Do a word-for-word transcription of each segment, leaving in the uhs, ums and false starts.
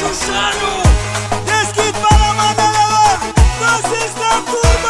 Șușanu. Deschid palamanelor, toți stăm turma.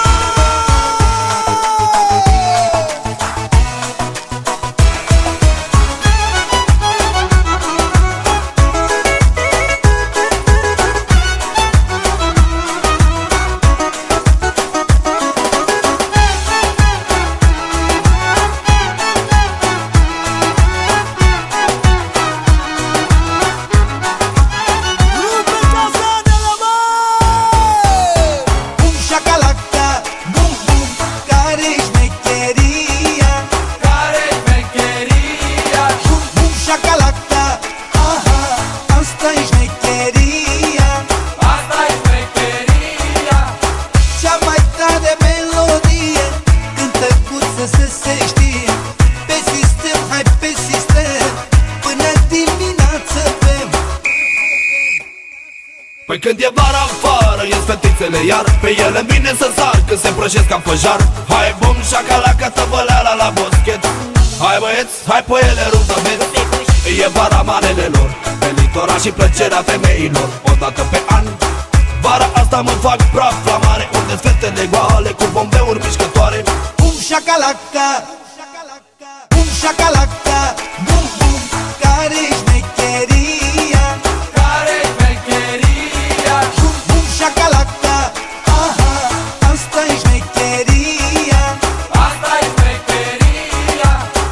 Păi când e vara afară, ies fetițele iar pe ele bine să sar, când se prăjesc ca păjar. Hai bum, șacalaca, tăvăleala la boschet. Hai băieți, hai pe ele, rugămeți. E vara manelelor, pe litoral și plăcerea femeilor. Odată pe an, vara asta mă fac praf la mare, unde fetele goale cu bombeuri mișcătoare. Bum, șacalaca, bum, șacalaca, bum, bum, care-i șmecheria? Care-i șmecheria? Bum, bum, șacalaca, aha, asta-i șmecheria. Asta-i șmecheria.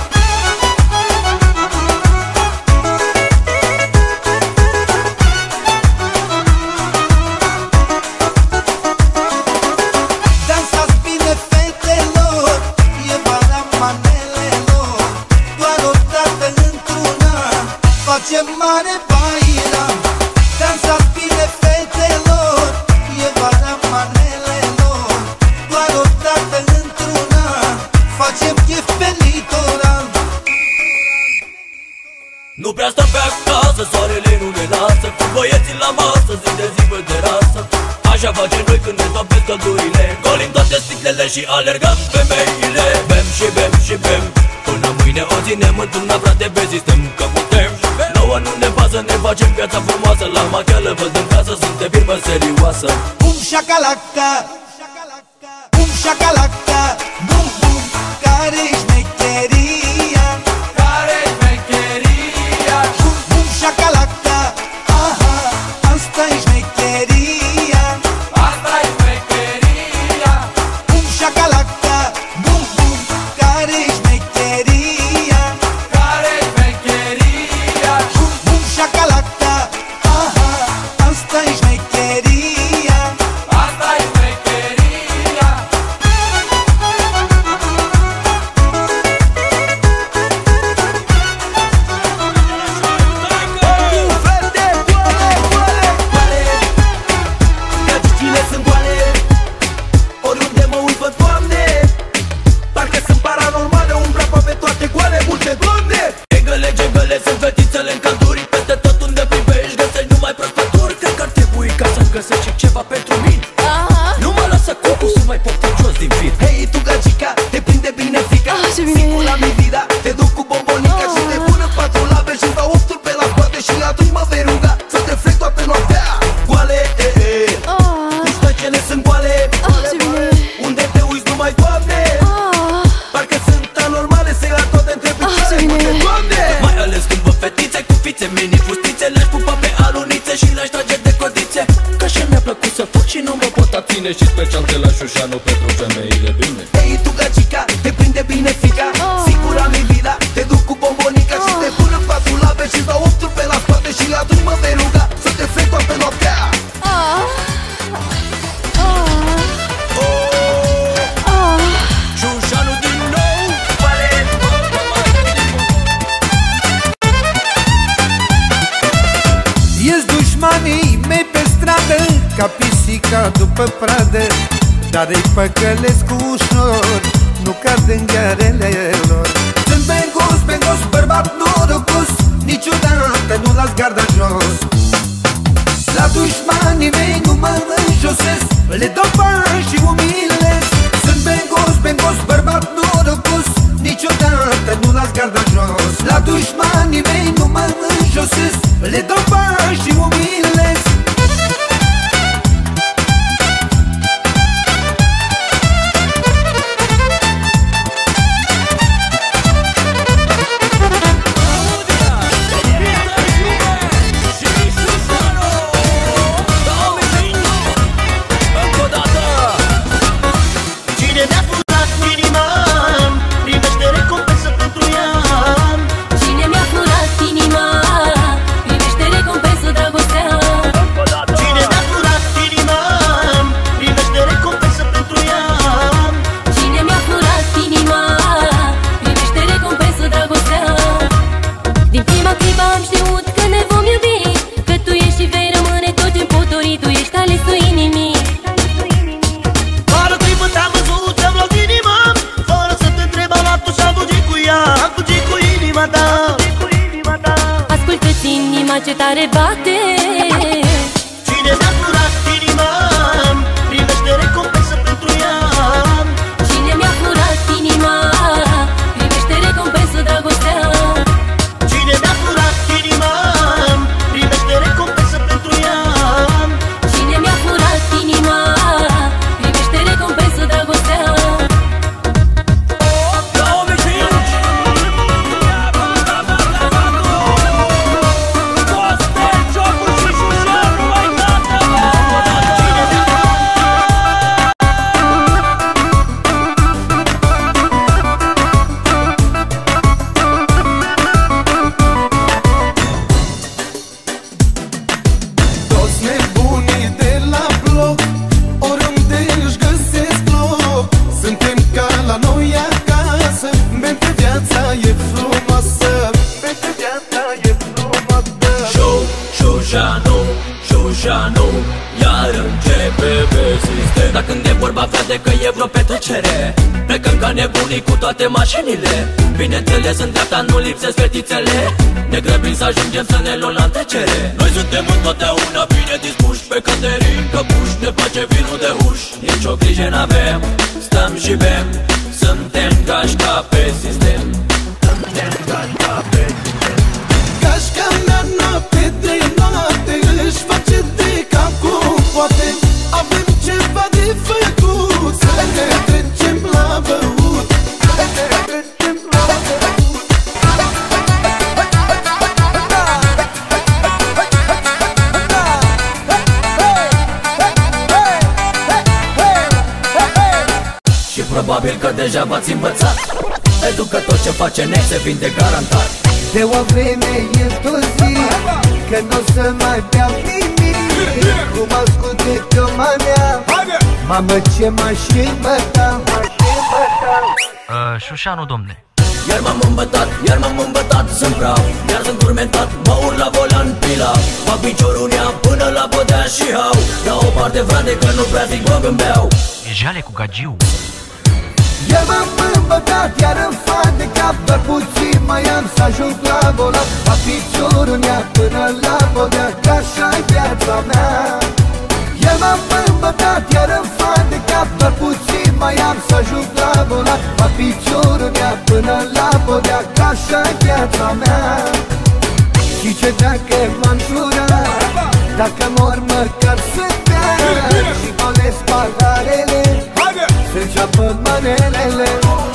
Dansați bine, fetelor, e vara manelelor. Doar o dată într-un an facem mare bailam. Dansați bine, fetelor, e vara manelelor. Doar o dată într-un an facem chef pe litoral. Nu prea stăm pe acasă, soarele nu ne lasă, cu băieții la masă, zi de zi pe terasă. Așa facem noi când ne topesc căldurile, golim toate sticlele și alergăm femeile. Bem și bem și bem, până mâine o ținem într-una, frate, pe sistem că putem. Nouă nu ne pasă, ne facem viața frumoasă, la macheală văd în casă, suntem firmă serioasă. Bum, șacalaca, bum, șacalaca, bum, bum, care-i șmecheria? Care-i șmecheria? Bum, bum, șacalaca, aha, asta-i șmecheria. Asta-i șmecheria. Bum, șacalaca, bum, bum, care-i șmecheria? Care-i șmecheria? Bum, bum, șacalaca, aha, asta-i șmecheria. Asta-i șmecheria. Gagicile sunt goale, oriunde mă uit văd toamne. Parcă sunt paranormale, umbra pe toate goale, multe blonde. Gegăle, gegăle, sunt fetițele în calduri, peste tot unde privești găsești numai prospături. Cred că ar trebui ca să-mi găsești și ceva pentru mine. Nu mă lasă cucu să mai poftă jos din vid. Hei, tu gagica, te prinde bine frica, sigur la mi vida, te duc cu bombonica și te pun în patru labe și dau ofturi pe la spate și atunci mă vei ruga să te frec toată noaptea. Goale, e, e, pistăcele sunt goale, unde te uiți numai doamne. Parcă sunt anormale, se ia toate între picioare, multe doamne. Mai ales când văd fetițe cu fițe, mini fustițe, le-aș pupa pe alunițe și le-aș trage de codițe. Că așa mi-a plăcut să fac și nu mă pot abține, și special de la Șușanu pentru femeile bine. Hei, tu gagica, te prinde bine frica, sigur am mi vida, te duc cu bombonica și te pun în patru labe și dau ofturi pe la spate și atunci mă vei ruga să te frec toată noaptea. Șușanu din nou. Ies dușmanii mei pe stradă ca pisica după pradă, dar îi păcălesc ușor, nu cad în ghearele lor. Sunt bengos, bengos, bărbat norocos, niciodată nu las garda jos. La dușmanii mei nu mă înjosesc, le dau bani și umilesc. Sunt bengos, bengos, bărbat norocos, niciodată nu las garda jos. La dușmanii mei nu mă înjosesc, le dau bani și umilesc. tare bate. Cine mi-a furat inima, privește recompensă pentru ea. Cine mi-a furat inima, privește recompensă dragostea. Cine mi-a furat inima, privește recompensă pentru ea. Cine mi-a furat inima, privește recompensă dragostea. Dar când e vorba, frate, că e vreo petrecere, plecăm ca nebunii cu toate mașinile. Bineînțeles, în dreapta nu lipsesc fetițele. Ne grăbim să ajungem să ne luăm la întrecere. Noi suntem întotdeauna bine dispuși, pe Caterin Căpuș ne place vinul de huș. Nici o grijă n-avem, stăm și bem, suntem gașca pe sistem. Suntem gașca pe sistem. Gașca mea noapte de noapte își face de cap cum poate. Avem ceva de făcut, să ne trecem la băut, să ne trecem la băut. Și probabil că deja v-ați învățat, pentru că tot ce face ne se vinde garantat. De o vreme e tot zi, că n-o să mai beau nimic. Cum asculte pe-o manea, mamă ce mașină ta, uh, Șușanu, domne. Iar m-am îmbătat, iar m-am îmbătat, sunt praf, iar sunt turmentat, mă urc la volan pila. Fac piciorul în ea până la podea și hau. La o parte, frate, că nu prea zic bă, îmi beau. E jale cu gagiu. Iar m-am îmbătat, iar îmi fac de cap, doar puțin mai am să ajung la volan. Fac piciorul în ea până la podea, că așa-i viața mea. Iar m-am îmbătat, iar îmi fac de cap, doar puțin mai am să ajung la volan. Fac piciorul în ea până la podea, că așa-i viața mea. Și ce dacă m-am jurat, dacă mor măcar să bea, și golesc paharele, să înceapă manelele.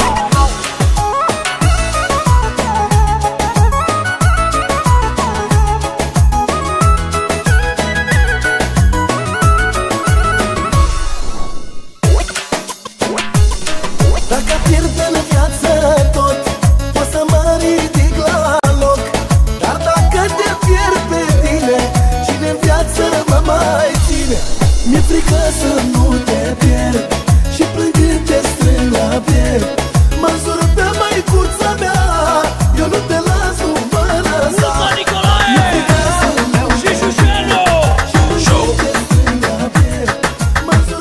Dacă pierd în viață tot, o să mă ridic la loc. Dar dacă te pierd pe tine, cine în viață mă mai ține? Mi-e frică să nu te pierd și plângând te strâng la piept. Mă înjură pe măicuța mea, eu nu te las, nu mă lăsa. Mi-e frică să nu te pierd și plângând te strâng la piept. Mă înjură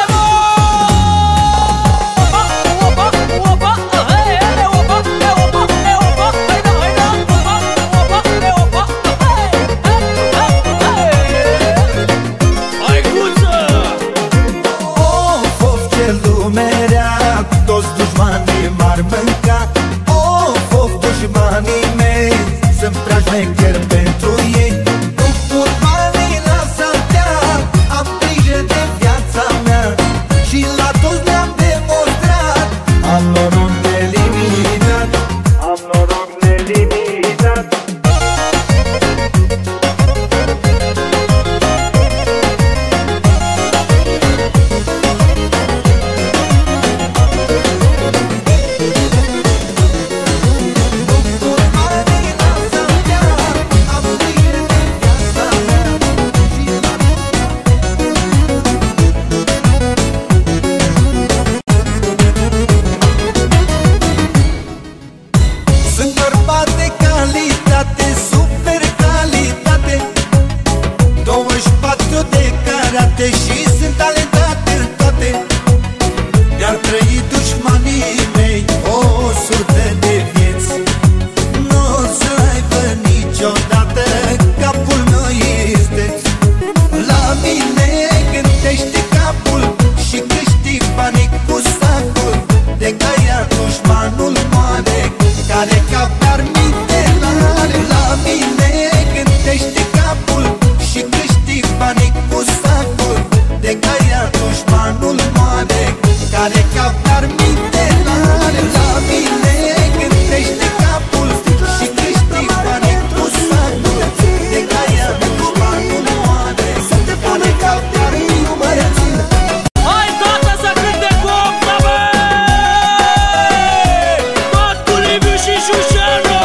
toți dușmanii m-ar mânca. Of, of, dușmanii mei, sunt prea șmecheri pentru ei. Nu pun banii la saltea, am grijă de viața mea și la toți le-am demonstrat. Am noroc nelimitat, am noroc nelimitat. dușmanul moare, care captar minte are la mine. Gândește capul și câștigare cu satul de gaia, dușmanul moare, care captar nu mă rețin. Hai tata să cânte cu opta, bă! Tot cu Liviu și Șușanu!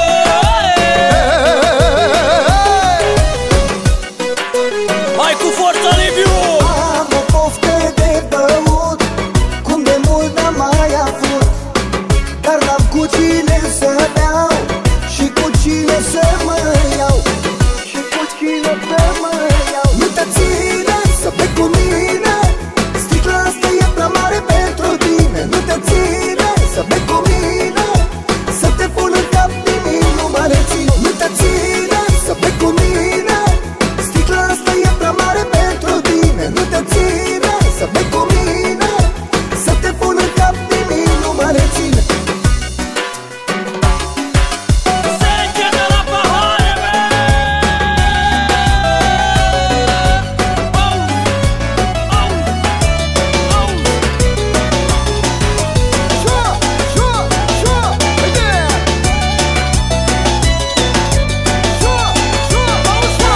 Hai cu forța, Liviu! Am o poftă de băut, cum de mult n-am mai avut, dar n-am cu cine să beau și cu cine să mă iau, și cu cine să mă iau. Nu te ține să bei cu mine, sticla asta e prea mare pentru tine. Nu te ține să bei cu mine, să te pun în cap, nimic nu mă reține. Nu te ține să bei cu mine, sticla asta e prea mare pentru tine. Nu te ține să bei cu mine, să te pun în cap, nimic nu mă reține. Senge de la pahare, bă! Au! Au! Au! Șua, șua, șua, uite! Șua, șua, șua!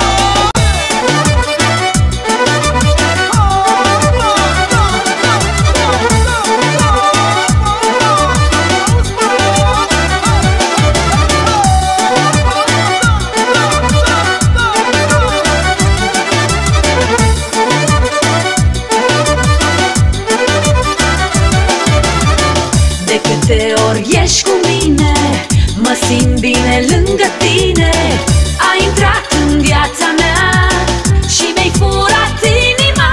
De câte ori ești cu mine, mă simt bine lângă tine. Ai intrat în viața mea și mi-ai furat inima.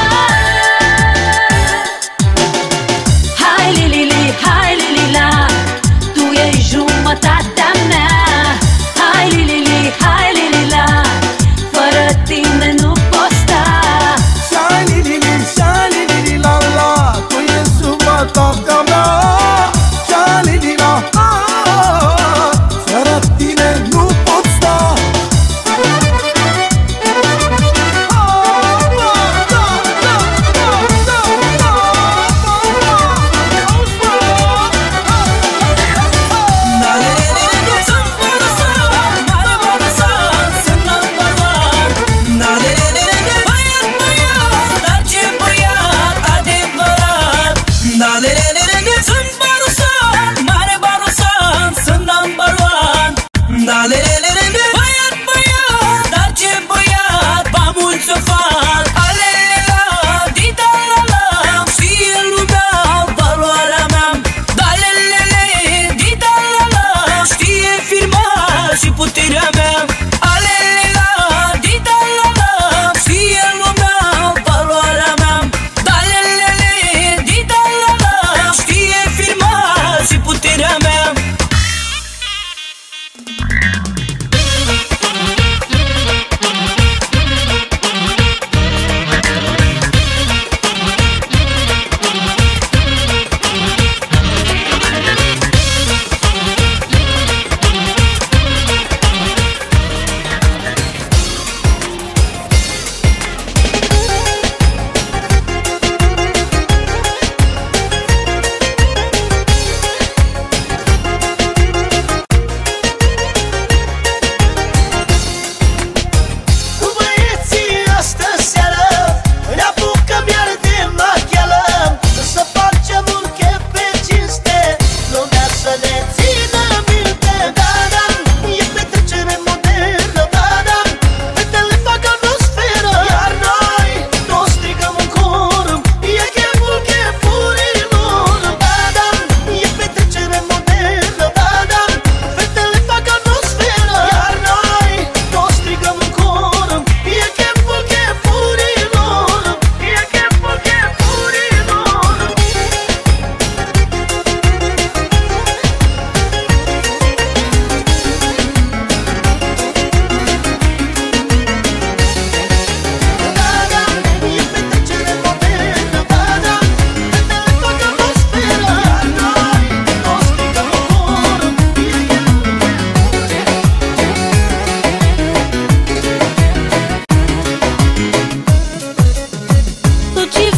Hai Lili, hai Lilila, tu ești jumătatea mea. Hai Lili, hai Lilila, fără tine nu pot sta. Shiny lili, shiny lili la la, tu ești jumătatea mea. Shiny lili la, fără tine nu pot sta.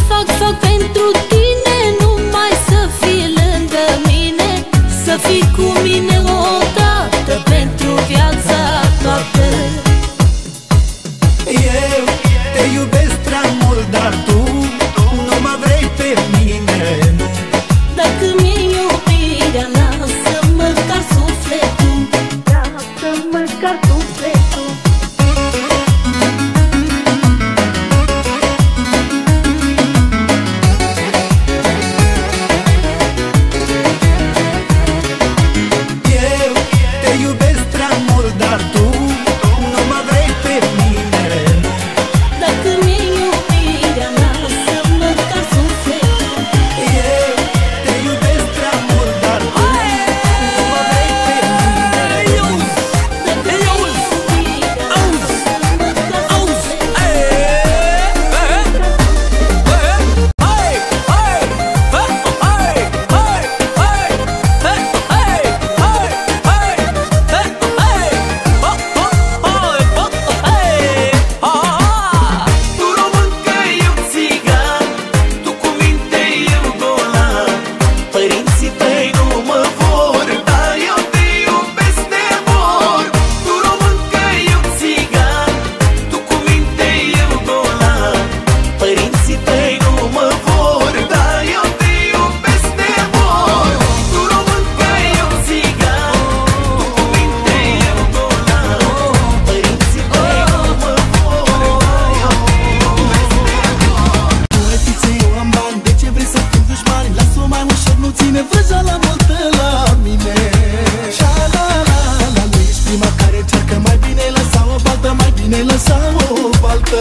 fac, fac pentru tine, numai să fii lângă mine, să fii cu mine odată pentru viața toată. Eu te iubesc prea mult, dar tu nu mă vrei pe mine. Dacă mi-e iubirea, lasă măcar sufletul, lasă măcar sufletul. Eu te iubesc prea mult, dar tu nu mă vrei pe mine. Dacă mi-e iubirea, lasă măcar sufletul. Eu te iubesc prea mult, dar tu nu mă vrei pe mine. Dacă mi-e iubirea, lasă măcar sufletul. Tu româncă, eu țigan, tu cu minte, eu golan. Părinții tăi nu mă vor, dar eu te iubesc de mor. Tu româncă, eu țigan, tu cu minte, eu golan. Părinții tăi nu mă vor, dar eu te iubesc de mor. Tu româncă, eu țigan, tu cu minte, eu golan. Părinții tăi nu mă vor, dar eu te iubesc de mor. Poetițe, eu am bani, de ce vrei să fim dușmani? Las-o mai ușor, nu ține vrăja la multă la mine. Sha-la-la-la, nu ești prima care încearcă, mai bine lăsa o baltă, mai bine lăsa o baltă.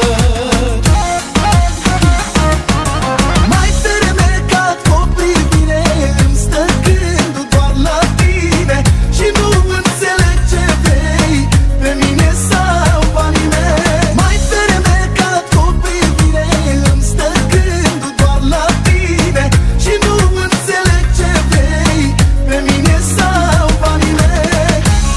Mai fermecat cu o privire, îmi stă gândul doar la tine și nu înțeleg ce vrei, pe mine sau banii mei. Mai fermecat cu o privire, îmi stă gândul doar la tine și nu înțeleg ce vrei, pe mine sau banii mei.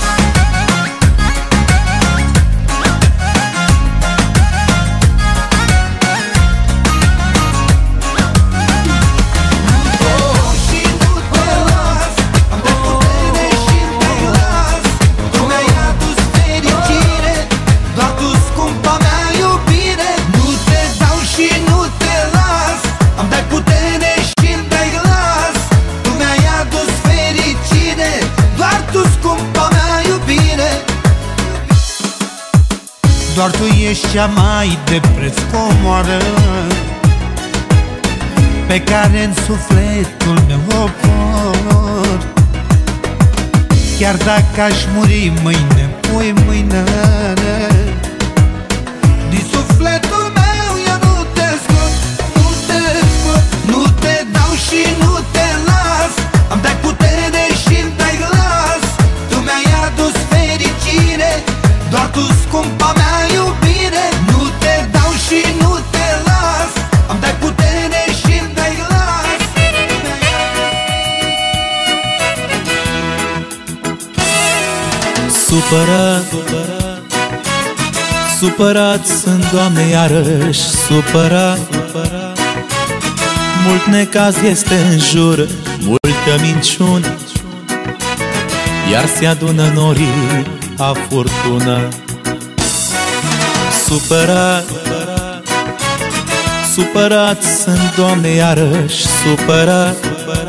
Și nu te las, am de putere și te las. Tu mi-ai adus fericire, doar tu, scumpa mea iubire. Nu te dau și nu te las, am de putere și te las. Tu mi-ai adus fericire, doar tu, scumpa mea iubire. Doar tu ești cea mai de preț comoară pe care în sufletul meu o port. Chiar dacă aș muri mâine, pui mâine, din sufletul meu eu nu te scot, nu te scot. Nu te dau și nu te las, am de putere și te las. Tu mi-ai adus fericire, doar tu, scumpa mea iubire. Nu te dau și nu te las, am de putere și te las. Supărat, supărat sunt, Doamne, iarăși supărat. Mult necaz este în jur, multă minciună, iar se adună norii a furtună. Supărat, supărat sunt, Doamne, iarăși supărat.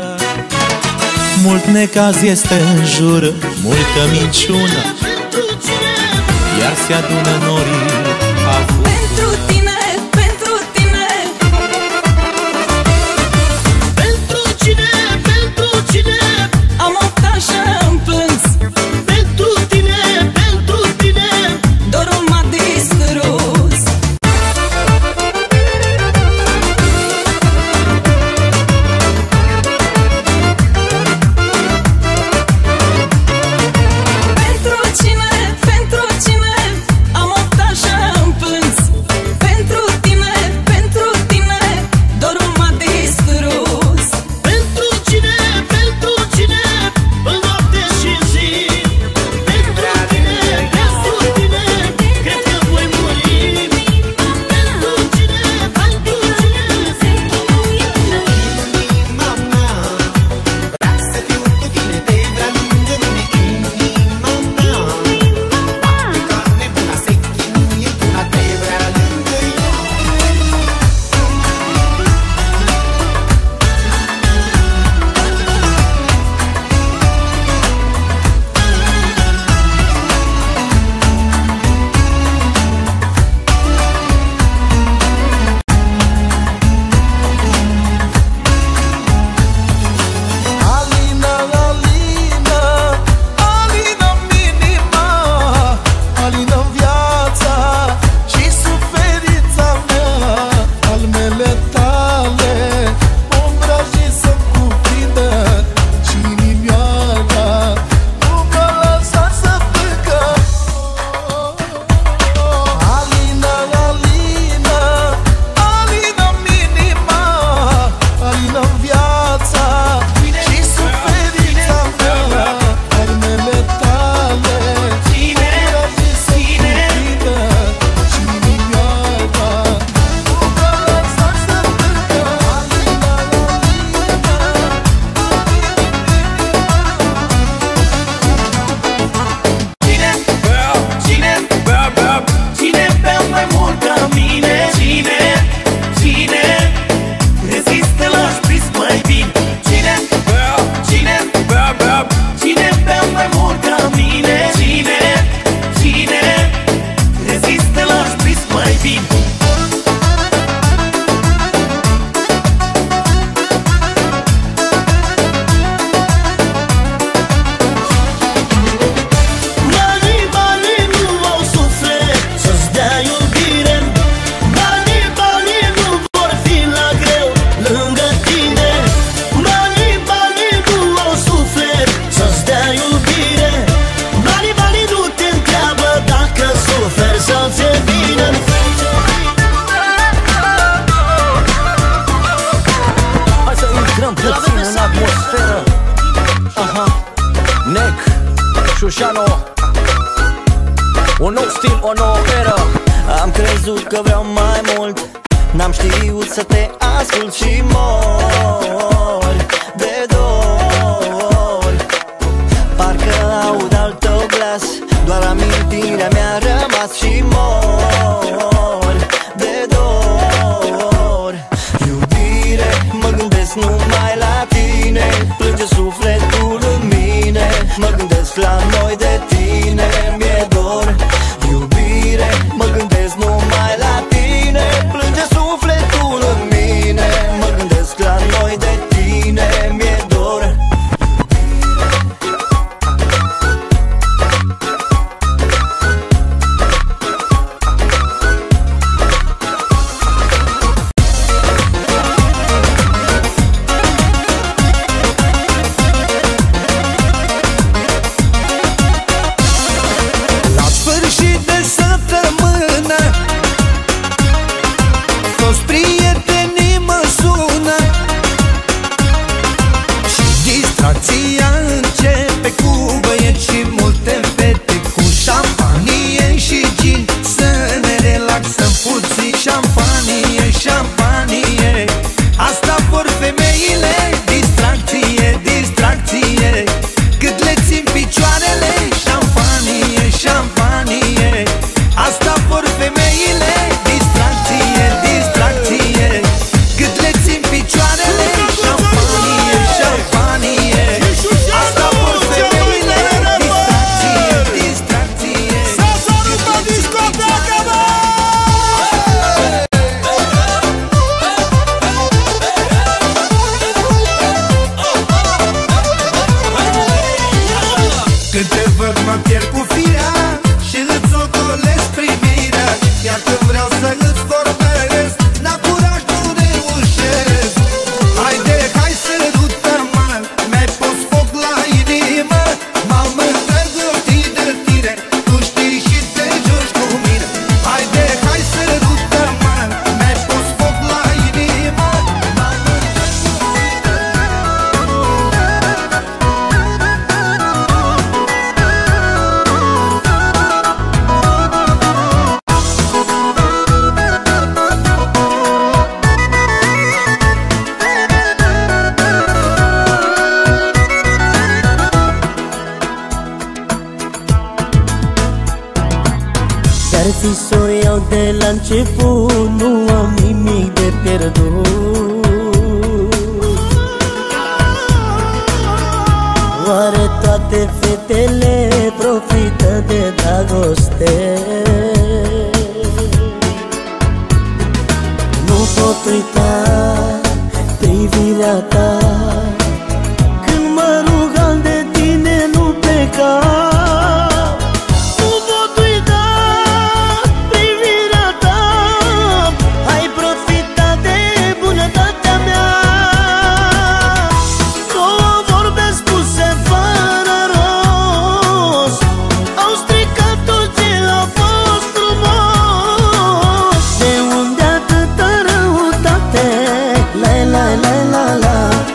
Mult necaz este în jur, multă minciună, iar se adună norii a furtună. Pentru tine, pentru tine, Pentru cine, pentru cine, am optat și-am plâns, pentru tine, pentru tine, dorul m-a distrus. Pentru cine, pentru cine, am optat intrăm puțin în atmosferă. Aha. Nec, Șușano. Un nou stil, o nouă eră. Am crezut că vreau mai mult, n-am știut să te ascult și mor de dor. Parcă aud al tău glas, doar amintirea mi-a rămas și mor de dor. Iubire, mă gândesc numai la tine, plânge sufletul în mine. Mă gândesc la noi de tine, mi-e dor. Iubire, mă gândesc numai la tine, plânge sufletul în mine. Mă gândesc la noi de tine, mi-e dor. De la început nu am nimic de pierdut. Oare toate fetele profită de dragoste? Nu pot uita privirea ta când mă rugam de tine, nu pleca. La la la la la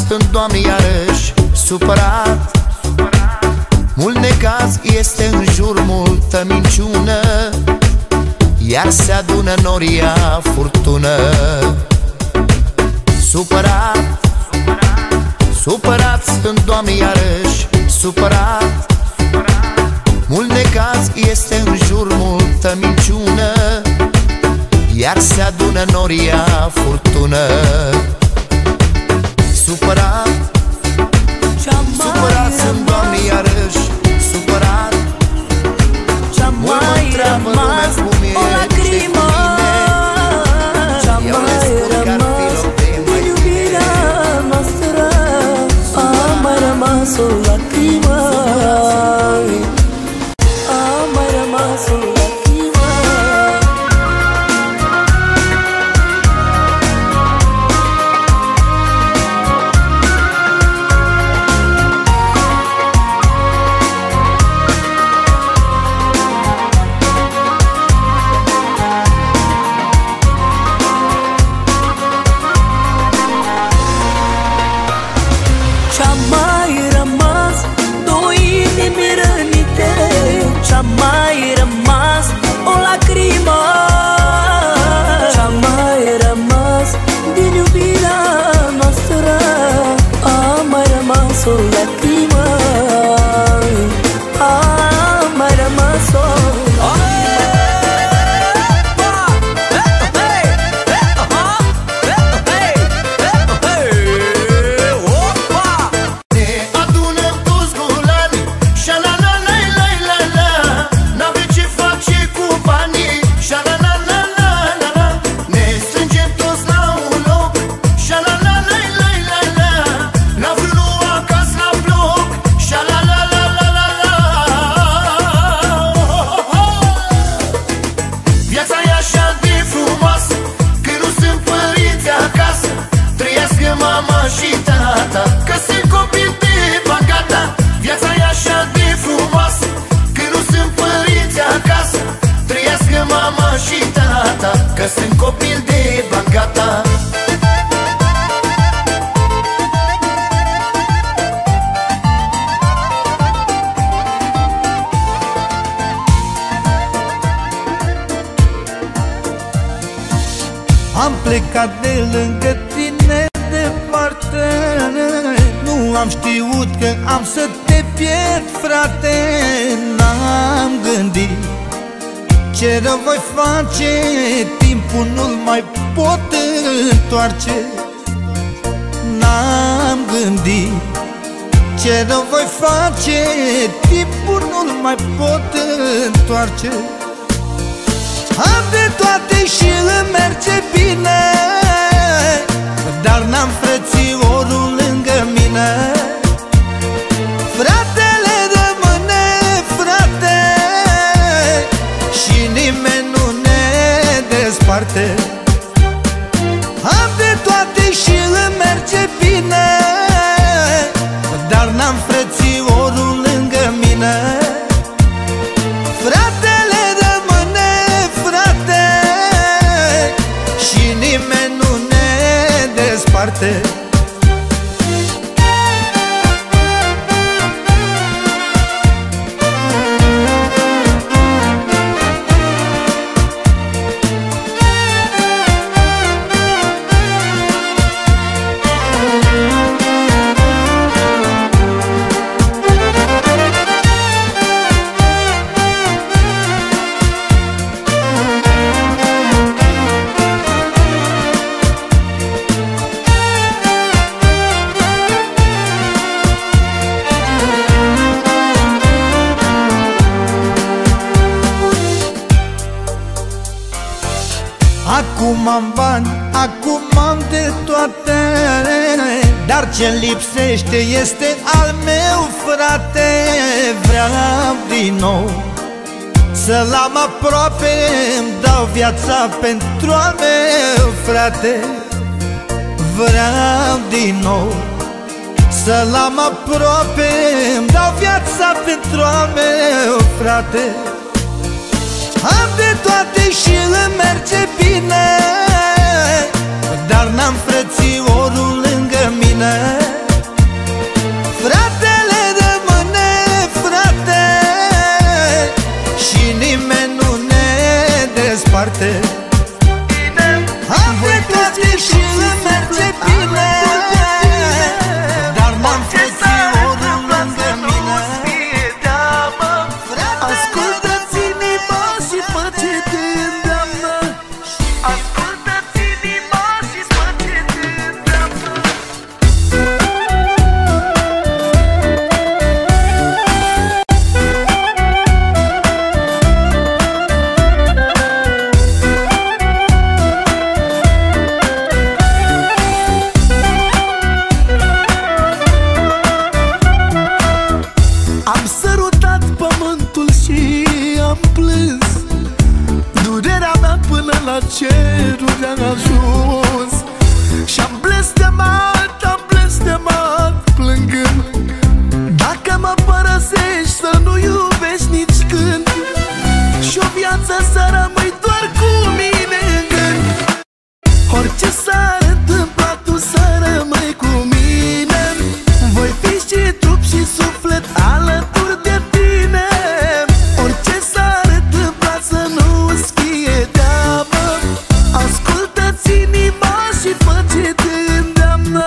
sunt, Doamne, iarăși supărat. Mult necaz este în jur, multă minciună, iar se adună noria furtună. Supărat, supărat sunt, Doamne, iarăși supărat. Mult necaz este în jur, multă minciună, iar se adună noria furtună. Supărat, supărat sunt, Doamne, iarăși supărat. Mult mă întreabă lumea cum e, o lacrimă, ce-a mai rămas din iubirea noastră. A mai rămas o lacrimă, a mai rămas o lacrimă. Ce-a mai rămas, două inimi rănite, ce-a mai rămas, o lacrimă, ce-a mai rămas din iubirea noastră. A mai rămas o lacrimă, a mai rămas o lacrimă. Și tata, că sunt copil de bagata. Viața e așa de frumoasă, că nu sunt părinți acasă. Trăiască mama și tata, că sunt copil de bagata. Am plecat de lângă tine departe, nu am știut că am să te pierd, frate. N-am gândit ce rău voi face, timpul nu-l mai pot întoarce. N-am gândit ce rău voi face, timpul nu-l mai pot întoarce. Am de toate și îmi merge bine, dar n-am frățiorul lângă mine. Fratele rămâne frate și nimeni nu ne desparte. Am de toate și îmi merge bine, dar n-am frățiorul lângă mine. Fratele rămâne frate și nimeni nu ne desparte. Acum am bani, acum am de toate, dar ce-mi lipsește este al meu, frate. Vreau din nou să-l am aproape, îmi dau viața pentru al meu, frate. Vreau din nou să-l am aproape, îmi dau viața pentru al meu, frate. Am de toate și îmi merge bine, dar n-am frățiorul lângă mine. place și îmi merge bine, dar n-am frățiorul lângă mine. Ascultă-ți inima și fă ce te îndeamnă. Ascultă-ți inima și fă ce te îndeamnă. Am sărutat pământul și am plâns. Durerea mea până la ceruri a ajuns. Și-am blestemat, am blestemat plângând. Dacă mă părăsești să nu iubești nici când, și o viață să rămâi doar cu mine în gând. Orice s-ar întâmpla, tu să rămâi cu mine. Voi fi și trup și suflet alături de tine. Orice s-ar întâmpla, să nu-ți fie teamă. Ascultă-ți inima și fă ce te îndeamnă.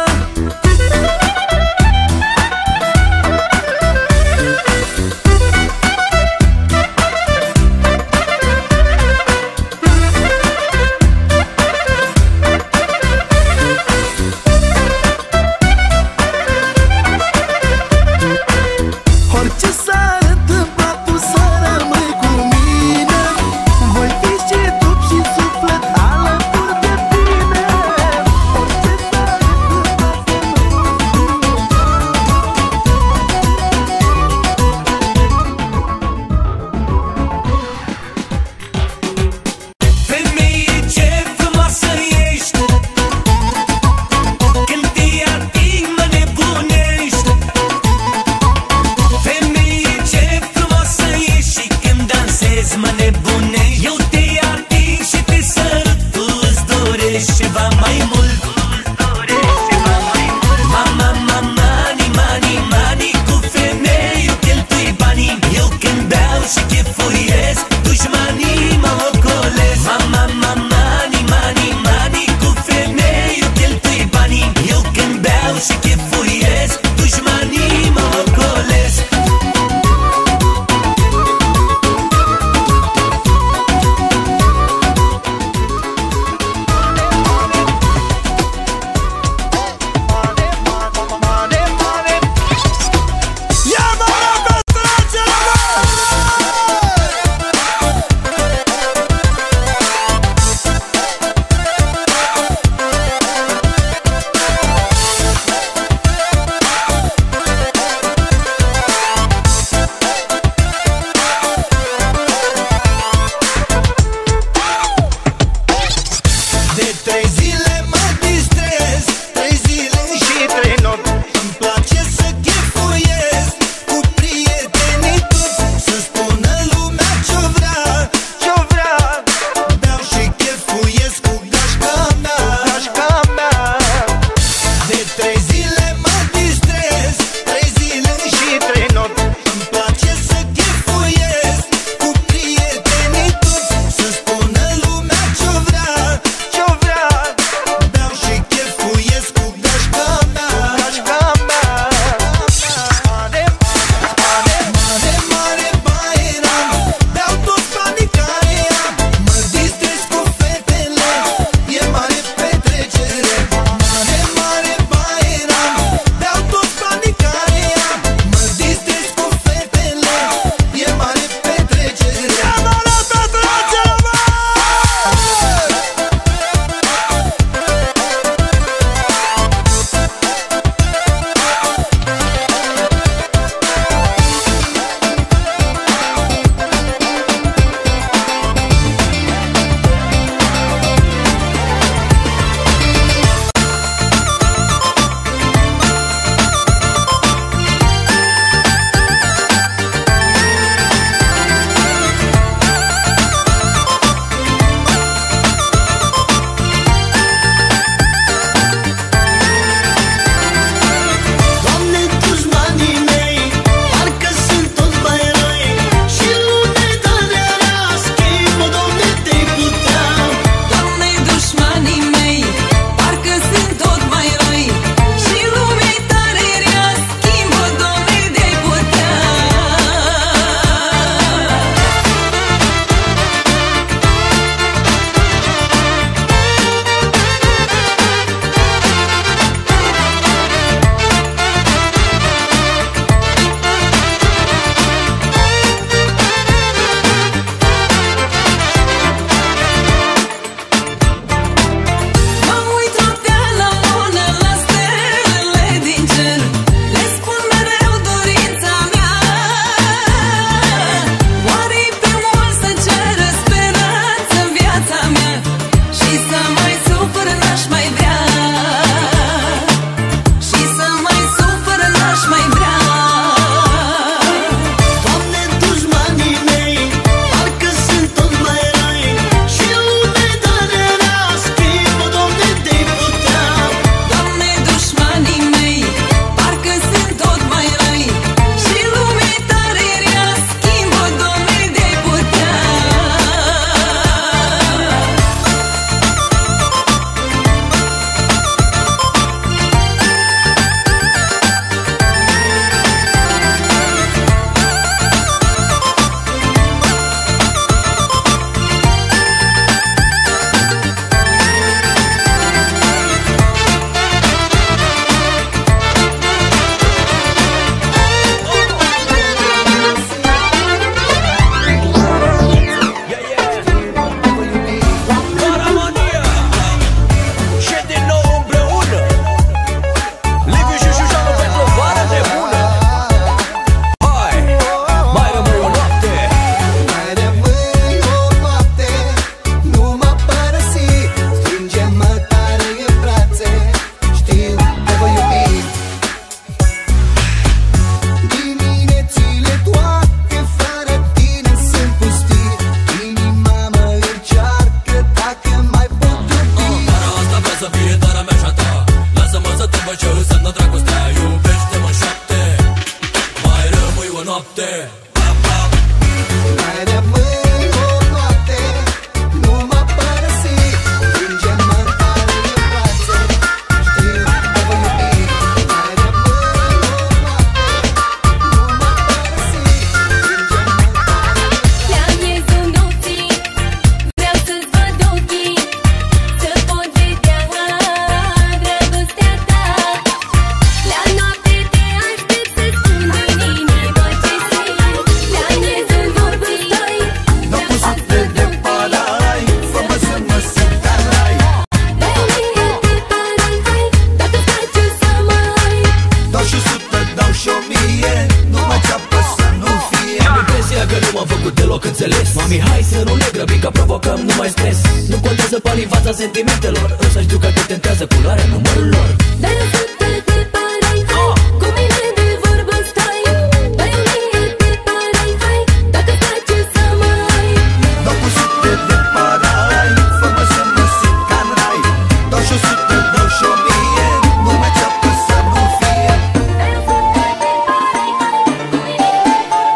în fața sentimentelor, însă știu că te tentează culoarea numărul lor. Dai o sută de parai, hai, cu mine de vorbă stai. Dai o mie de parai, hai, dacă stai ce să mă ai. Dau cu sute de parai, fă-mă să mă simt ca în rai. Dau și o sută, dau și o mie, nu mai ceapă să nu fie. Dai o sută de parai, hai, cu mine de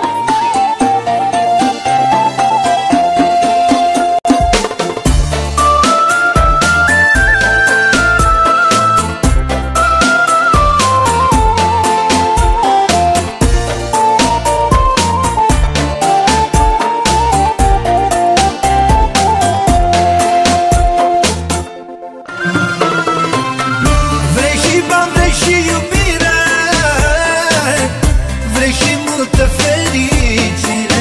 Vrei și bani, vrei și iubire, vrei și multă fericire.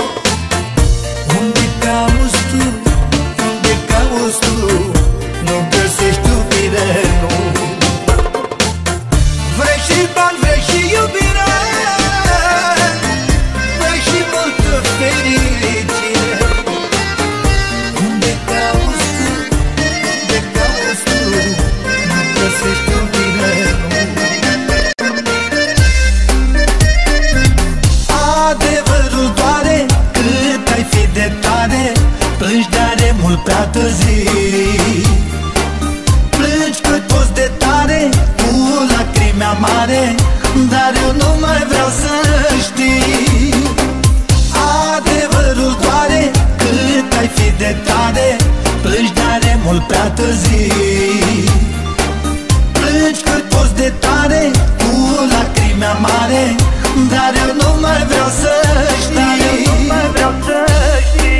Unde cauți tu, unde cauți tu, nu găsești iubire, nu. Vrei și bani, vrei și iubire, vrei și multă fericire. Unde cauți tu, unde cauți tu, nu găsești iubire, nu. Adevărul doare, cât ai fi de tare, plângi de-are mult prea târziu. Plângi cât poți de tare, cu lacrimi amare, dar eu nu mai vreau să știi. Adevărul doare, cât ai fi de tare, plângi de-are mult prea târziu. Plângi cât poți de tare, cu lacrimi amare, dar eu nu mai vreau să știi. Dar eu nu mai vreau să știi.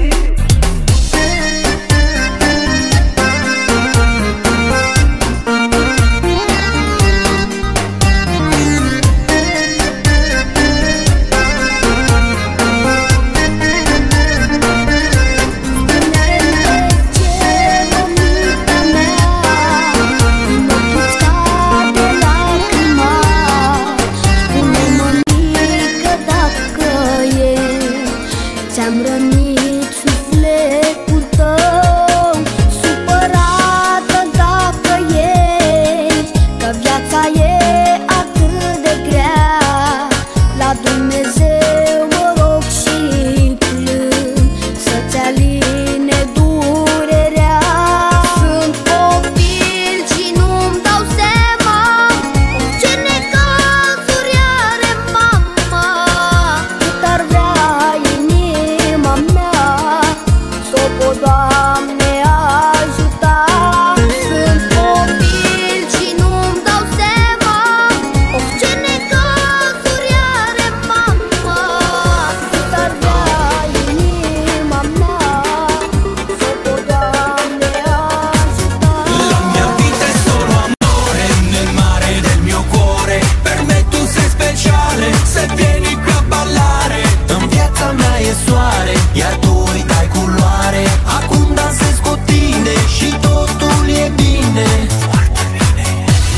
Ți-am rănit sufletul tău, supărată dacă ești, că viața e atât de grea. La Dumnezeu mă rog și plâng, să-ți aline durerea. Sunt copil și nu-mi dau seama ce necazuri are mama. Cât ar vrea inima mea s-o pot, Doamne, ajuta. Sunt copil și nu-mi dau seama ce necazuri are mama. Cât ar vrea inima mea s-o pot, Doamne, ajuta. La mia vita è solo amore, nel mare del mio cuore. Per me tu sei speciale, se vieni qui a ballare. În viața mea e soare, iar tu îi dai culoare. Acum dansez cu tine și totul e bine. Foarte bine.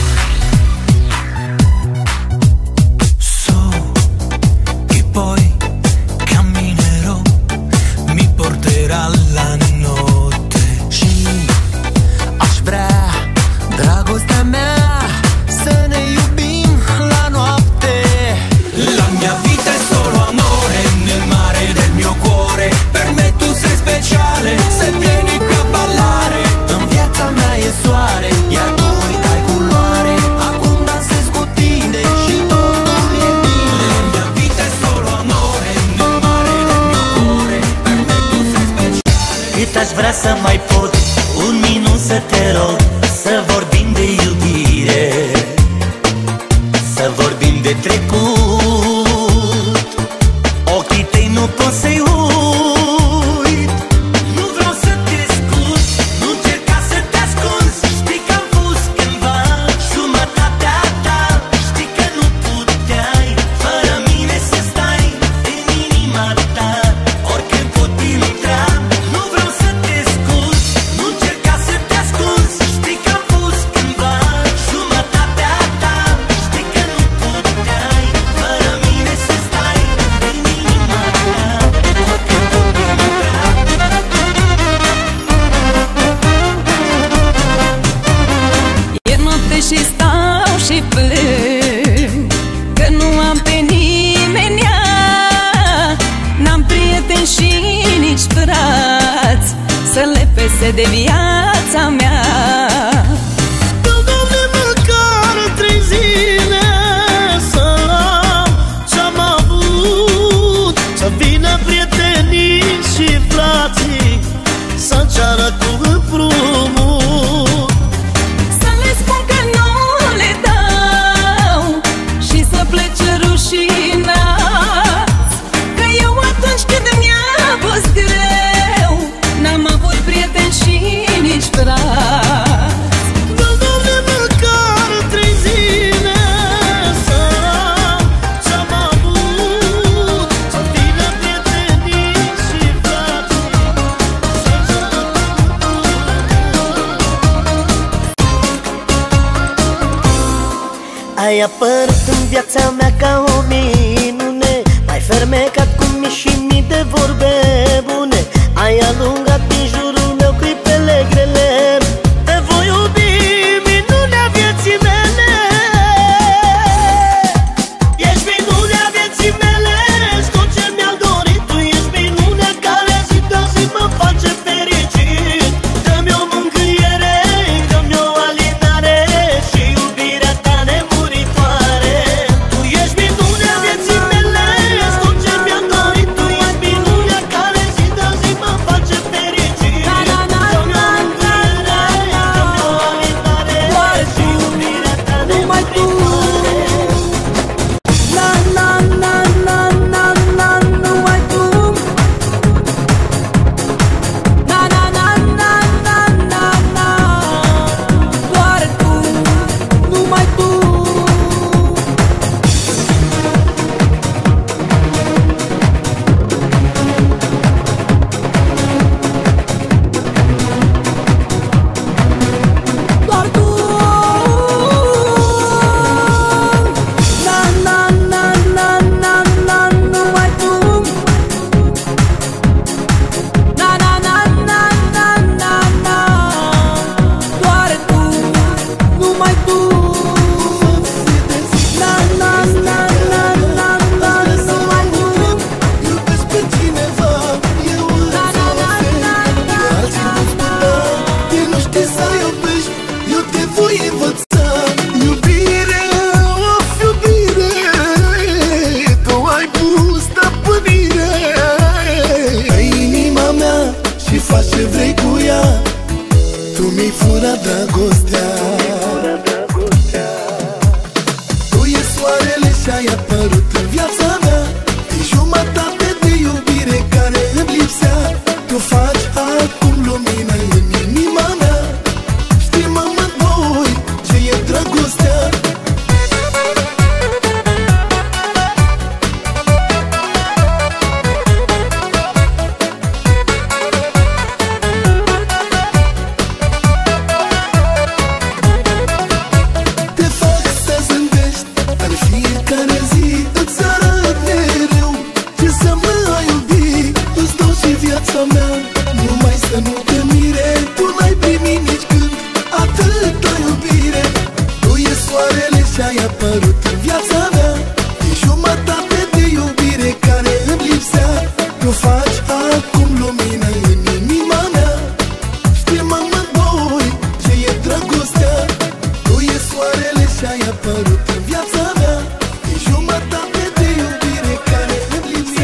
So, e poi camminerò, mi porterà la notte. Și aș vrea, dragostea mea, să ne iubim la noapte. La mia vita è solo amore, nel mare del mio cuore. Per me tu sei speciale, se vieni qui a ballare. În viața mea e soare, iar tu îi dai culoare. Acum dansez cu tine și totul e bine. La mia vita è solo amore, nel mare del mio cuore. Per me tu sei speciale. Cât aș vrea să mai pot, un minut să te rog, să vorbim de iubire, să vorbim de trecut. Ochii tăi nu pot să-i uit. Nu vreau să te scuz, nu încerca să te ascunzi. Știi că am fost cândva jumătatea ta. Știi că nu puteai fără mine să stai în inima ta. Oricând pot intra, nu vreau să te scuz, nu încerca să te ascunzi. viața mea. Dă-mi măcar trei zile să am ce-am avut, să vină prietenii și frații să-mi ceară cu împrumut, să le spun că nu le dau și să plece rușinați, că eu atunci când mi-a fost greu n-am avut prieteni și nici frați. Dă-mi măcar trei zile să am ce-am avut, să vină prietenii și frații să-mi ceară cu împrumut. Ai apărut în viața mea ca o minune, m-ai fermecat cu mii și mii de vorbe bune, ai alungat din jurul meu clipele grele, te voi iubi, minunea vieții mele. Ești minunea vieții mele, ești tot ce mi-am dorit, tu ești minunea care zi de zi mă face fericit. Dă-mi o mângâiere, dă-mi o alinare și iubirea ta nemuritoare. Tu ești minunea vieții mele, ești tot ce mi-am dorit, tu ești minunea care zi de zi mă face fericit. Dă-mi o mângâiere, dă-mi o alinare și iubirea ta nemuritoare. Na, na, na, na, na, na, numai tu. Na, na, na, na, na, na, na, doar tu, numai tu. Doar tu. Na, na, na, na, na, na, numai tu. Na, na, na, na, na, na, na, doar tu, numai tu. Na, na, na, na, na, na, numai tu. Iubesc pe cineva, eu îl ofer, alții nu-ți putea, ei nu știi să iubești, eu te voi învăța. Iubire, of iubire, tu ai pus stăpânire pe inima mea și faci ce vrei cu ea, tu mi-ai furat dragostea. Tu e soarele și-ai apărut în viața mea, e jumătate de iubire care îmi lipsea. Tu faci acum lumină în inima mea, știi mă mândoi ce e dragostea. Te fac să zâmbești, dar fiecare zi îți arăt mereu ce înseamnă a iubi. Îți dau și viața mea, numai să nu te mire, tu n-ai primit nici când atâta iubire. Tu e soarele și-ai apărut în viața mea, e jumătate de iubire care îmi lipsea. Tu faci acum lumină în inima mea, știi mă mândoi ce e dragostea. Tu e soarele și-ai apărut în viața mea, e jumătate de iubire care îmi lipsea.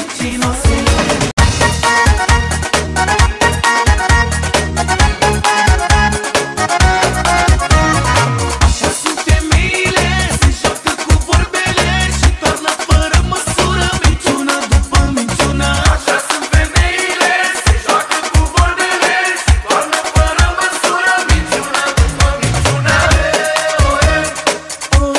Așa sunt femeile, se joacă cu vorbele și toarnă fără măsură minciună după minciună. Așa sunt femeile, se joacă cu vorbele și toarnă fără măsură minciună după minciună.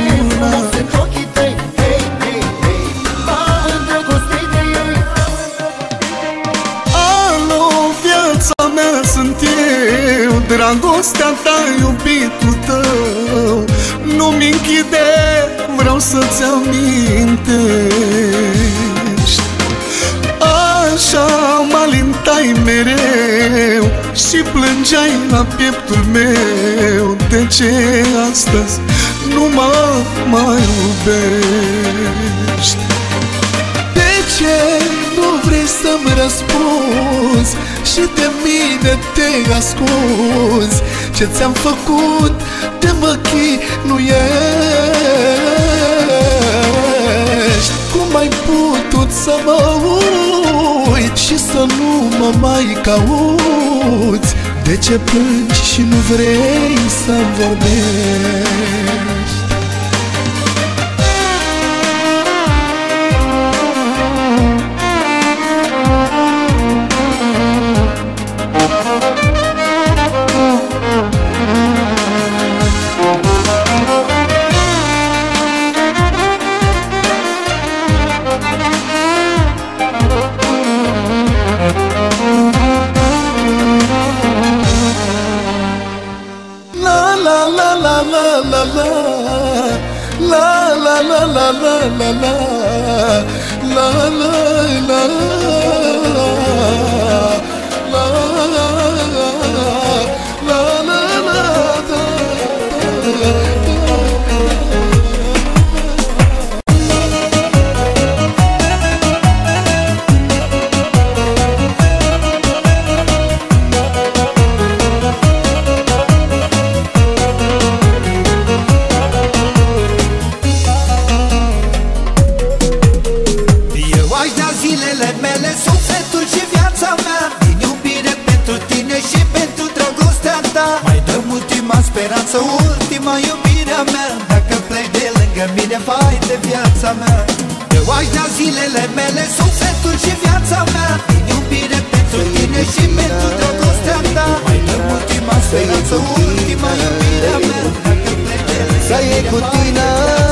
una sunt ochii tăi, hei, hei, hei, m-am îndrăgostit de ei. Alo, viața mea sunt eu, dragostea ta, iubitul tău. Nu-mi închide, vreau să-ți amintești. Așa mă alintai mereu și plângeai la pieptul meu. De ce astăzi nu mă mai iubești? De ce nu vrei să-mi răspunzi și de mine te ascunzi? Ce ți-am făcut de mă chinuiești? Cum ai putut să mă uiți și să nu mă mai cauți? De ce plângi și nu vrei să-mi vorbești? Ultima iubirea mea, dacă pleci de lângă mine, vai de viața mea. Eu aș da zilele mele, sufletul și viața mea, din iubire pentru tine și pentru dragostea ta. Mai dăm ultima speranță, ultima iubirea mea, dacă pleci de lângă să mine, e cu tine.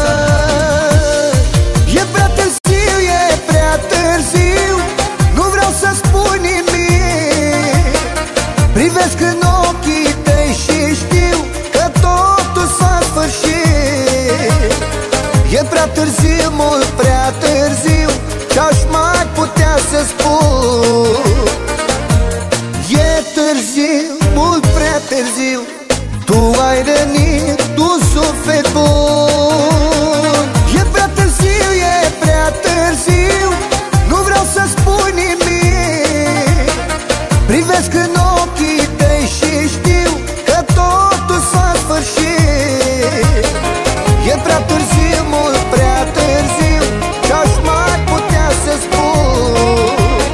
E prea târziu, e prea târziu, nu vreau să spun nimic. Privesc în ochii tăi și știu că totul s-a sfârșit. E prea târziu, mult prea târziu, ce-aș mai putea să spun. E târziu, mult prea târziu, tu ai rănit un suflet bun. E prea târziu, e prea târziu, nu vreau să spun nimic. Privesc în ochii tăi și știu că totul s-a sfârșit. E prea târziu, mult prea târziu, ce-aș mai putea să spun.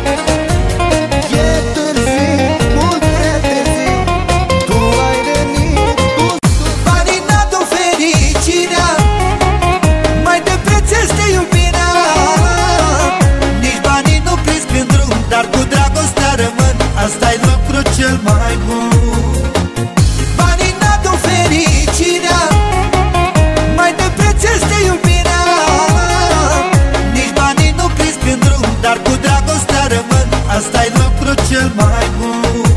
E târziu, mult prea târziu, tu ai rănit un suflet. Banii n-adă fericirea, mai de preț este iubirea. Nici banii nu prins prin drum, dar cu dragostea rămân, asta-i lucrul cel mai bun. Banii n-adă fericirea, mai de preț este iubirea. Nici banii nu prins prin drum, dar cu dragostea rămân, asta-i lucrul cel mai bun.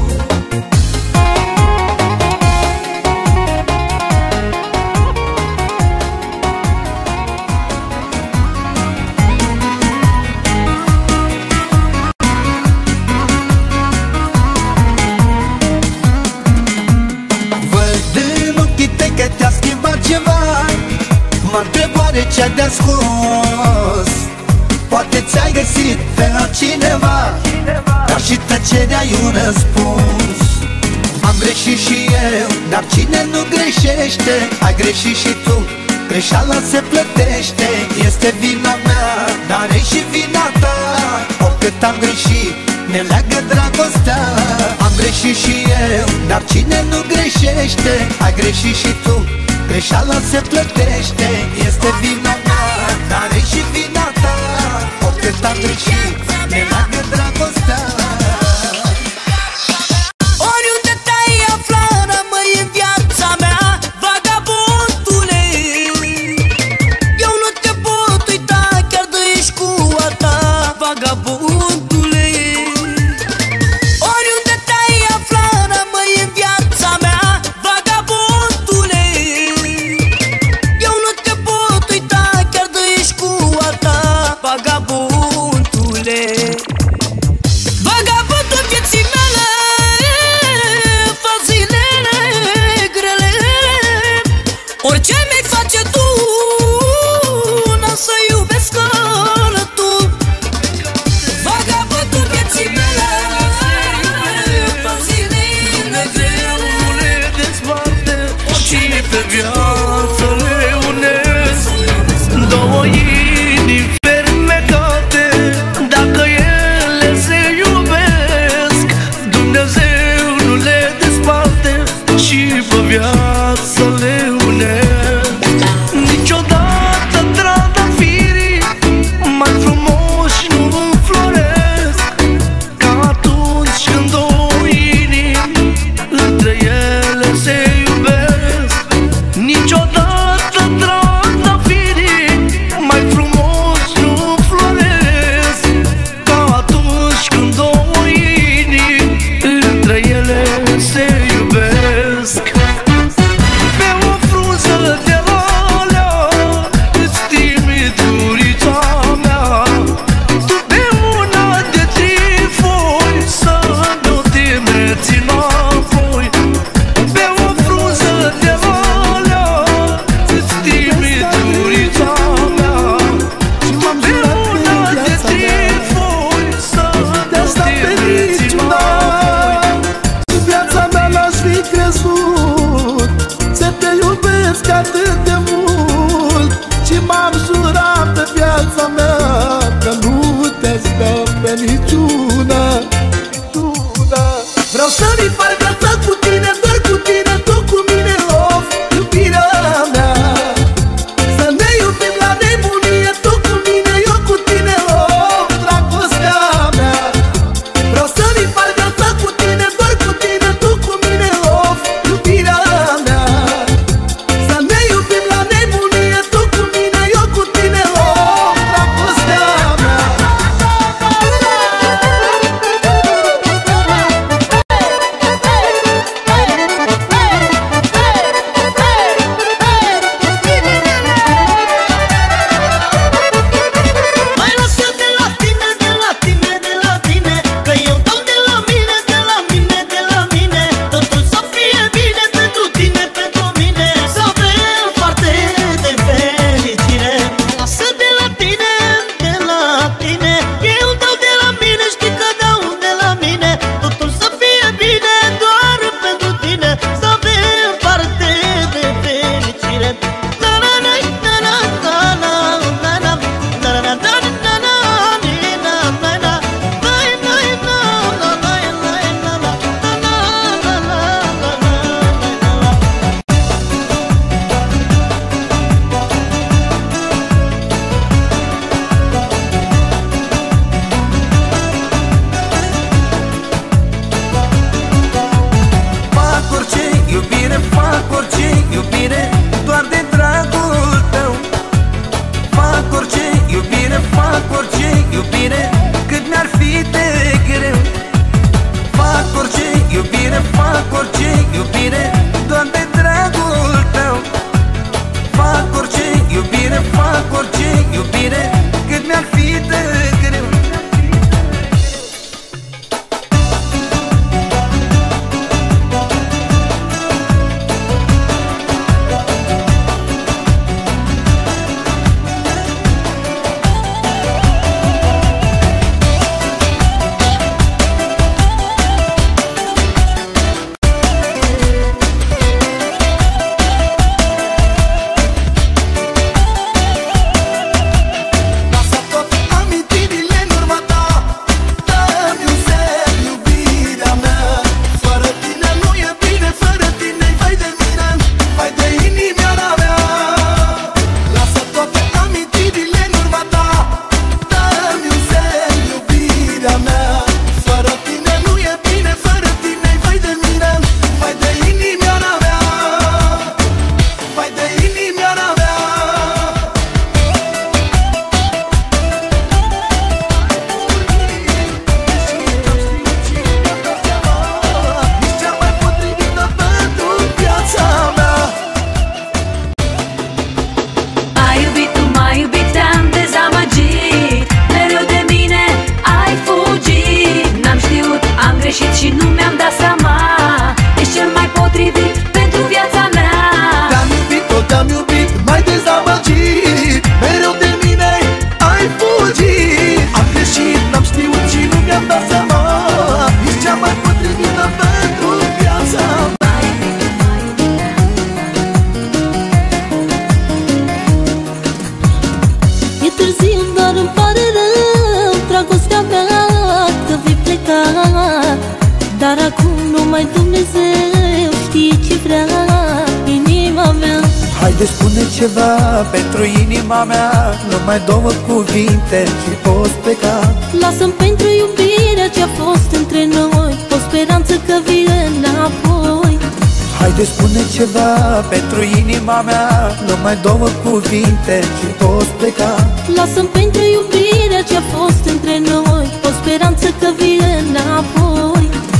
Te-a schimbat ceva, mă întreb oare ce-a de ascuns. Poate ți-ai găsit pe altcineva, dar și tăcerea-i un răspuns. Am greșit și eu, dar cine nu greșește? Ai greșit și tu, greșeala se plătește. Este vina mea, dar e și vina ta. Oricât am greșit, ne leagă dragostea. Am greșit și eu, dar cine nu greșește? Ai greșit și tu, greșeala se plătește. Este vina mea, dar e și vina ta. Oricât am greșit, ne leagă dragostea. Oriunde te-ai afla, rămâi în viața mea, vagabondule. Dar acum numai Dumnezeu știe ce vrea inima mea. Haide, spune ceva pentru inima mea, numai două cuvinte și poți pleca. Lasă-mi pentru iubirea ce-a fost între noi o speranță că vine înapoi. Haide, spune ceva pentru inima mea, numai două cuvinte și poți pleca. Lasă-mi pentru iubirea ce-a fost între noi o speranță că vine înapoi.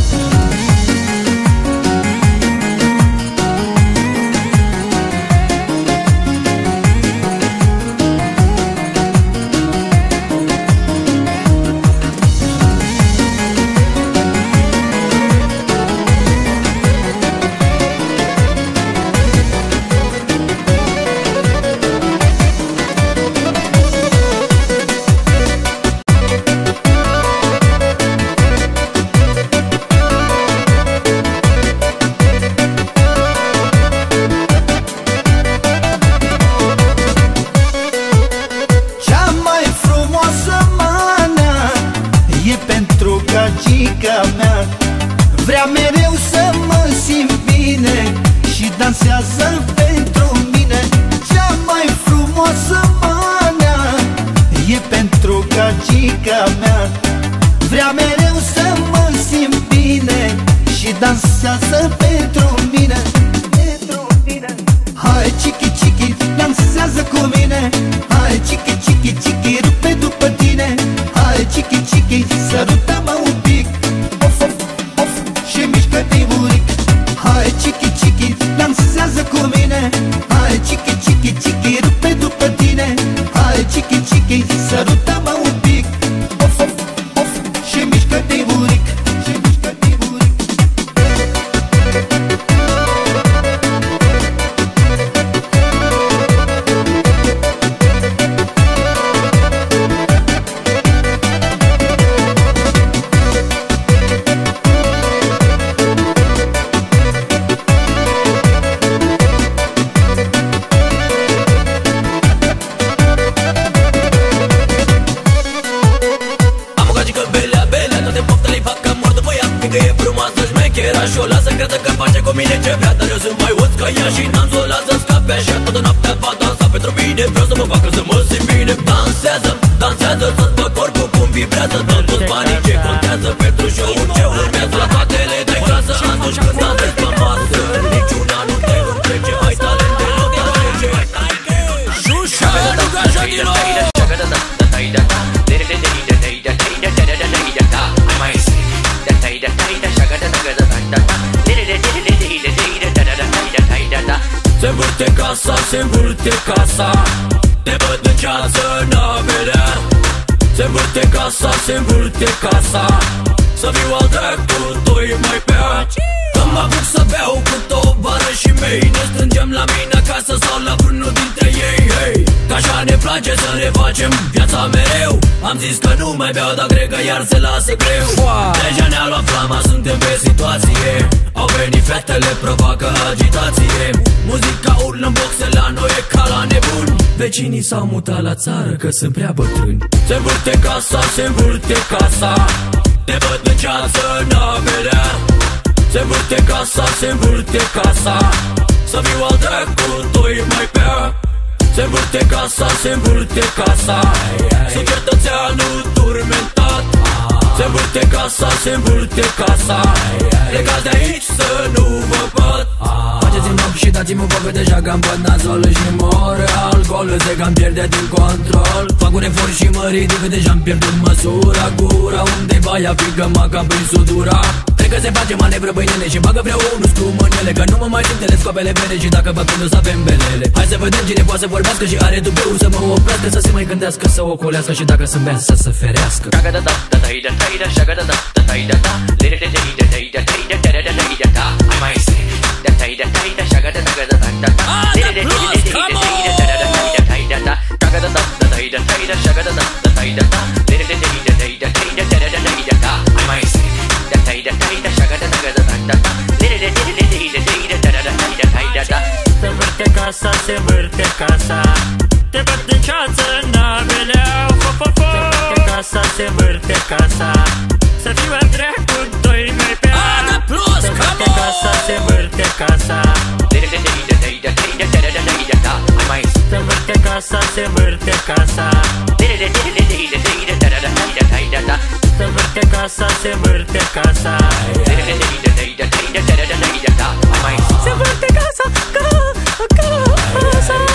Gagica mea vrea mereu să mă simt bine și dansează pentru mine. Cea mai frumoasă manea e pentru gagica mea. Vrea mereu să mă simt bine și dansează pentru mine. Pentru mine. Hai, chichi, chichi, dansează cu mine. Hai, chichi, chichi, chichi, rupe după tine. Hai, chichi, chichi, sărută-mă un pic. Of, of, of, și mișcă-te buric. Hai, chichi, chichi, dansează cu mine. Hai, chichi, chichi, chichi, rupe după tine. Hai, chichi, chichi, sărută-mă un pic. Of, of, of, și mișcă-te buric. Și mișcă-te buric. Și o lasă crede că face cu mine ce vrea, dar eu sunt mai uț ca ea și n-am să o las să scape așa. Toată noaptea va dansa pentru mine, vreau să mă facă să mă simt bine. Dansează, dansează, să-ți văd corpul cum vibrează. Dă toți banii ce contează pentru show-ul ce urmează. La toate le dai clasă atunci când dansezi pe masă. Niciuna nu te întrece, ai talent de loc de trece. Șușa, nu ca așa din nou. Se învârte casa, se învârte casa, te văd în ceață navele. Se învârte casa, se învârte casa, să viu al dracu, doi mai bea. Că mă apuc să beau cu tovară și mei, ne strângem la mine acasă sau la vreunul dintre ei, hey. Că așa ne place să ne facem viața mereu. Am zis că nu mai beau, dar cred că iar se lasă greu. Deja ne-a luat flama, suntem pe situație. Au venit fetele, provoacă agitație. Muzica urlă în boxe, la noi e ca la nebuni. Vecinii s-au mutat la țară că sunt prea bătrâni. Se învârte casa, se învârte casa, te văd în ceață navele. Se învârte casa, se învârte casa, să viu al dracu, doi mai bea. Se învârte casa, se învârte casa, sunt cetățeanul turmentat. Se învârte casa, se învârte casa, plecați de aici să nu vă văd. Faceți-mi loc și dați-mi un foc, deja că-mi văd nasul și mor. Alcoolul se cam pierde din control. Fac un efort și mă ridic, deja-mi pierdut măsura. Gura unde-i baia, fică m-a cam prins sudura. Cred că se face manevră băinele și bagă vreau unul cu mânele. Că nu mă mai simt telescopele vere și dacă bag o să avem belele. Hai să vedem cine poate să vorbească și are dubiu să mă oprească, să se mai gândească, să o ocolească și dacă sunt bea să se ferească. I mai say da da da da da shaga da da da da da. Ah, the blues, come on. Shaga da da da da da shaga da da da da da. I mai say da da da da shaga da da da da. Se învârte casa, se învârte casa, te văd în ceață navele. Se învârte casa, se învârte casa, să fiu al dracu, doi mai pe casa, se învârte casa. Se învârte casa, se învârte casa. Se învârte casa, ca, ca, casa.